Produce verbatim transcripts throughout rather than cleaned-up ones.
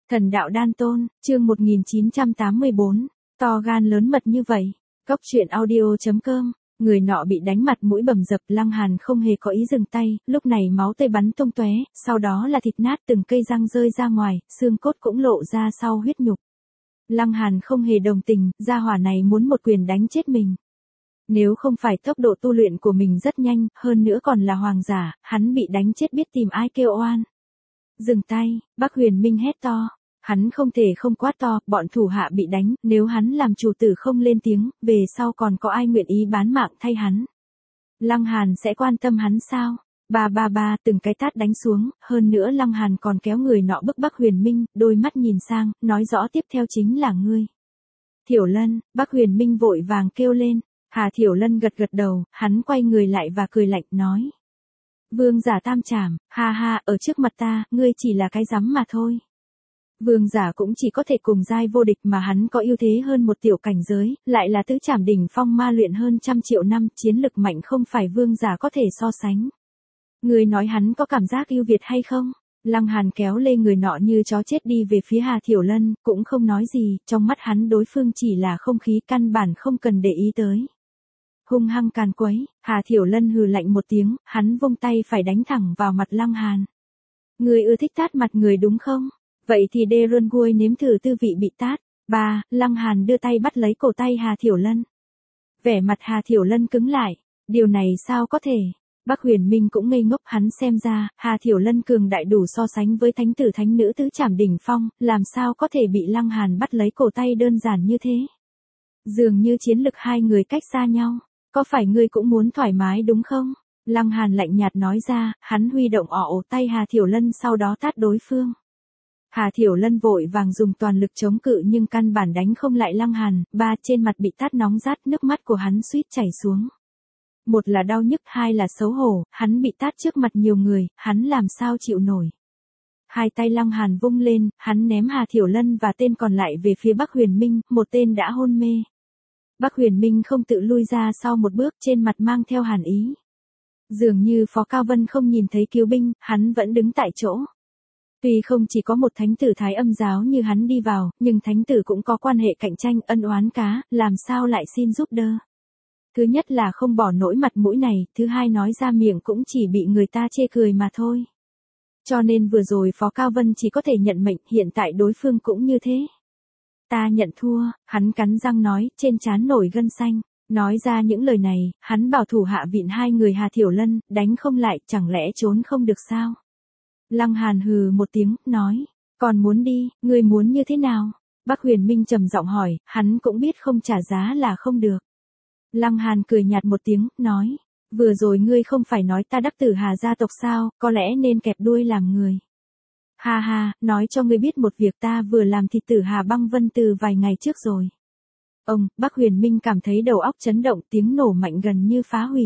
Thần đạo đan tôn, chương một nghìn chín trăm tám mươi bốn, to gan lớn mật như vậy. Cốc truyện audio chấm com, người nọ bị đánh mặt mũi bầm dập, Lăng Hàn không hề có ý dừng tay, lúc này máu tươi bắn tung tóe, sau đó là thịt nát từng cây răng rơi ra ngoài, xương cốt cũng lộ ra sau huyết nhục. Lăng Hàn không hề đồng tình, gia hỏa này muốn một quyền đánh chết mình. Nếu không phải tốc độ tu luyện của mình rất nhanh, hơn nữa còn là hoàng giả, hắn bị đánh chết biết tìm ai kêu oan. Dừng tay, Bắc Huyền Minh hét to. Hắn không thể không quát to, bọn thủ hạ bị đánh, nếu hắn làm chủ tử không lên tiếng, về sau còn có ai nguyện ý bán mạng thay hắn. Lăng Hàn sẽ quan tâm hắn sao? Ba ba ba, từng cái tát đánh xuống, hơn nữa Lăng Hàn còn kéo người nọ bức Bắc Huyền Minh, đôi mắt nhìn sang, nói rõ tiếp theo chính là ngươi. Thiểu Lân, Bắc Huyền Minh vội vàng kêu lên, Hà Thiểu Lân gật gật đầu, hắn quay người lại và cười lạnh, nói. Vương giả tam trảm, ha ha, ở trước mặt ta, ngươi chỉ là cái rắm mà thôi. Vương giả cũng chỉ có thể cùng giai vô địch mà hắn có ưu thế hơn một tiểu cảnh giới, lại là tứ trảm đỉnh phong ma luyện hơn trăm triệu năm, chiến lực mạnh không phải vương giả có thể so sánh. Người nói hắn có cảm giác ưu việt hay không? Lăng Hàn kéo lê người nọ như chó chết đi về phía Hà Thiểu Lân, cũng không nói gì, trong mắt hắn đối phương chỉ là không khí, căn bản không cần để ý tới. Hung hăng càn quấy, Hà Thiểu Lân hừ lạnh một tiếng, hắn vung tay phải đánh thẳng vào mặt Lăng Hàn. Người ưa thích tát mặt người đúng không? Vậy thì đê run guôi nếm thử tư vị bị tát. Ba, Lăng Hàn đưa tay bắt lấy cổ tay Hà Thiểu Lân. Vẻ mặt Hà Thiểu Lân cứng lại. Điều này sao có thể? Bắc Huyền Minh cũng ngây ngốc, hắn xem ra, Hà Thiểu Lân cường đại đủ so sánh với thánh tử thánh nữ tứ trảm đỉnh phong, làm sao có thể bị Lăng Hàn bắt lấy cổ tay đơn giản như thế? Dường như chiến lực hai người cách xa nhau. Có phải ngươi cũng muốn thoải mái đúng không? Lăng Hàn lạnh nhạt nói ra, hắn huy động ỏ ổ tay Hà Thiểu Lân sau đó tát đối phương. Hà Thiểu Lân vội vàng dùng toàn lực chống cự nhưng căn bản đánh không lại Lăng Hàn, ba trên mặt bị tát nóng rát, nước mắt của hắn suýt chảy xuống. Một là đau nhức, hai là xấu hổ, hắn bị tát trước mặt nhiều người, hắn làm sao chịu nổi. Hai tay Lăng Hàn vung lên, hắn ném Hà Thiểu Lân và tên còn lại về phía Bắc Huyền Minh, một tên đã hôn mê. Bắc Huyền Minh không tự lui ra sau một bước, trên mặt mang theo hàn ý. Dường như Phó Cao Vân không nhìn thấy cứu binh, hắn vẫn đứng tại chỗ. Tuy không chỉ có một thánh tử Thái Âm giáo như hắn đi vào, nhưng thánh tử cũng có quan hệ cạnh tranh, ân oán cá, làm sao lại xin giúp đỡ. Thứ nhất là không bỏ nổi mặt mũi này, thứ hai nói ra miệng cũng chỉ bị người ta chê cười mà thôi. Cho nên vừa rồi Phó Cao Vân chỉ có thể nhận mệnh, hiện tại đối phương cũng như thế. Ta nhận thua, hắn cắn răng nói, trên trán nổi gân xanh. Nói ra những lời này, hắn bảo thủ hạ vịn hai người Hà Thiểu Lân, đánh không lại, chẳng lẽ trốn không được sao? Lăng Hàn hừ một tiếng, nói, còn muốn đi, ngươi muốn như thế nào? Bắc Huyền Minh trầm giọng hỏi, hắn cũng biết không trả giá là không được. Lăng Hàn cười nhạt một tiếng, nói, vừa rồi ngươi không phải nói ta đắc tử Hà gia tộc sao, có lẽ nên kẹp đuôi làm người. Ha ha, nói cho ngươi biết một việc, ta vừa làm thịt tử Hà Băng Vân từ vài ngày trước rồi. Ông, Bắc Huyền Minh cảm thấy đầu óc chấn động, tiếng nổ mạnh gần như phá hủy.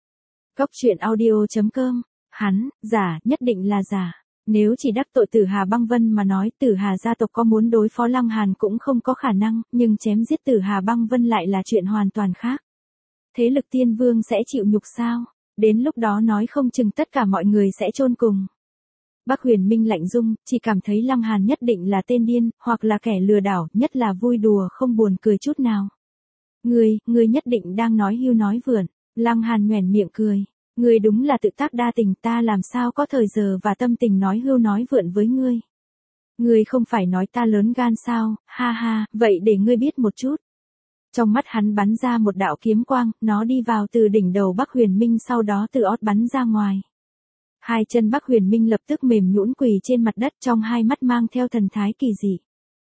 Cốc truyện audio chấm com, hắn, giả, nhất định là giả. Nếu chỉ đắc tội tử Hà Băng Vân mà nói, tử Hà gia tộc có muốn đối phó Lăng Hàn cũng không có khả năng, nhưng chém giết tử Hà Băng Vân lại là chuyện hoàn toàn khác. Thế lực tiên vương sẽ chịu nhục sao? Đến lúc đó nói không chừng tất cả mọi người sẽ chôn cùng. Bắc Huyền Minh lạnh rung, chỉ cảm thấy Lăng Hàn nhất định là tên điên, hoặc là kẻ lừa đảo, nhất là vui đùa không buồn cười chút nào. Ngươi, ngươi nhất định đang nói hưu nói vượn. Lăng Hàn nhoẻn miệng cười. Ngươi đúng là tự tác đa tình, ta làm sao có thời giờ và tâm tình nói hưu nói vượn với ngươi. Ngươi không phải nói ta lớn gan sao, ha ha, vậy để ngươi biết một chút. Trong mắt hắn bắn ra một đạo kiếm quang, nó đi vào từ đỉnh đầu Bắc Huyền Minh sau đó từ ót bắn ra ngoài. Hai chân Bắc Huyền Minh lập tức mềm nhũn quỳ trên mặt đất, trong hai mắt mang theo thần thái kỳ dị.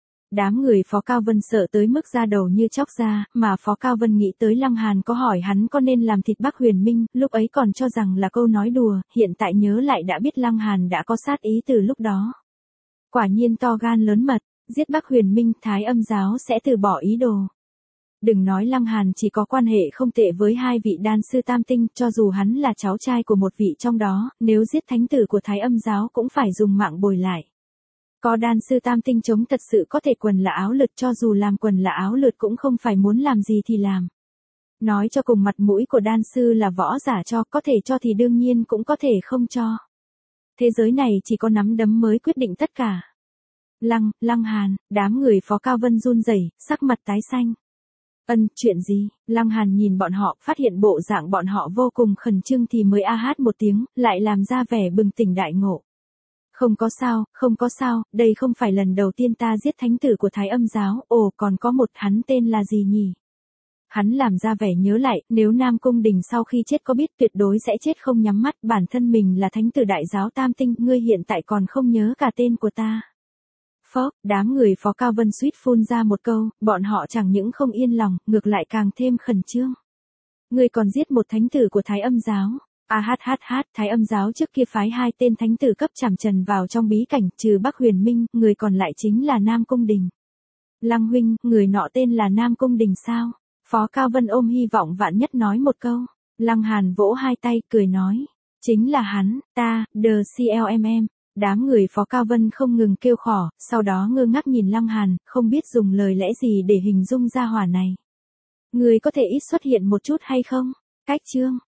Đám người Phó Cao Vân sợ tới mức da đầu như chóc ra, mà Phó Cao Vân nghĩ tới Lăng Hàn có hỏi hắn có nên làm thịt Bắc Huyền Minh, lúc ấy còn cho rằng là câu nói đùa, hiện tại nhớ lại đã biết Lăng Hàn đã có sát ý từ lúc đó. Quả nhiên to gan lớn mật, giết Bắc Huyền Minh, Thái Âm giáo sẽ từ bỏ ý đồ. Đừng nói Lăng Hàn chỉ có quan hệ không tệ với hai vị đan sư tam tinh, cho dù hắn là cháu trai của một vị trong đó, nếu giết thánh tử của Thái Âm giáo cũng phải dùng mạng bồi lại. Có đan sư tam tinh chống thật sự có thể quần là áo lượt, cho dù làm quần là áo lượt cũng không phải muốn làm gì thì làm. Nói cho cùng mặt mũi của đan sư là võ giả cho, có thể cho thì đương nhiên cũng có thể không cho. Thế giới này chỉ có nắm đấm mới quyết định tất cả. Lăng, Lăng Hàn, đám người Phó Cao Vân run rẩy, sắc mặt tái xanh. Ân, chuyện gì? Lăng Hàn nhìn bọn họ, phát hiện bộ dạng bọn họ vô cùng khẩn trương thì mới a hát một tiếng, lại làm ra vẻ bừng tỉnh đại ngộ. Không có sao, không có sao, đây không phải lần đầu tiên ta giết thánh tử của Thái Âm giáo, ồ còn có một hắn tên là gì nhỉ? Hắn làm ra vẻ nhớ lại, nếu Nam Cung Đình sau khi chết có biết tuyệt đối sẽ chết không nhắm mắt, bản thân mình là thánh tử đại giáo Tam Tinh, ngươi hiện tại còn không nhớ cả tên của ta. Phó, đám người Phó Cao Vân suýt phun ra một câu, bọn họ chẳng những không yên lòng, ngược lại càng thêm khẩn trương. Ngươi còn giết một thánh tử của Thái Âm giáo. A hát hát hát, Thái Âm giáo trước kia phái hai tên thánh tử cấp trảm trần vào trong bí cảnh, trừ Bắc Huyền Minh, người còn lại chính là Nam Cung Đình. Lăng huynh, người nọ tên là Nam Cung Đình sao? Phó Cao Vân ôm hy vọng vạn nhất nói một câu. Lăng Hàn vỗ hai tay, cười nói. Chính là hắn, ta, The xê lờ em em. Đám người Phó Cao Vân không ngừng kêu khỏ, sau đó ngơ ngác nhìn Lăng Hàn, không biết dùng lời lẽ gì để hình dung ra hỏa này. Người có thể ít xuất hiện một chút hay không? Cách chương.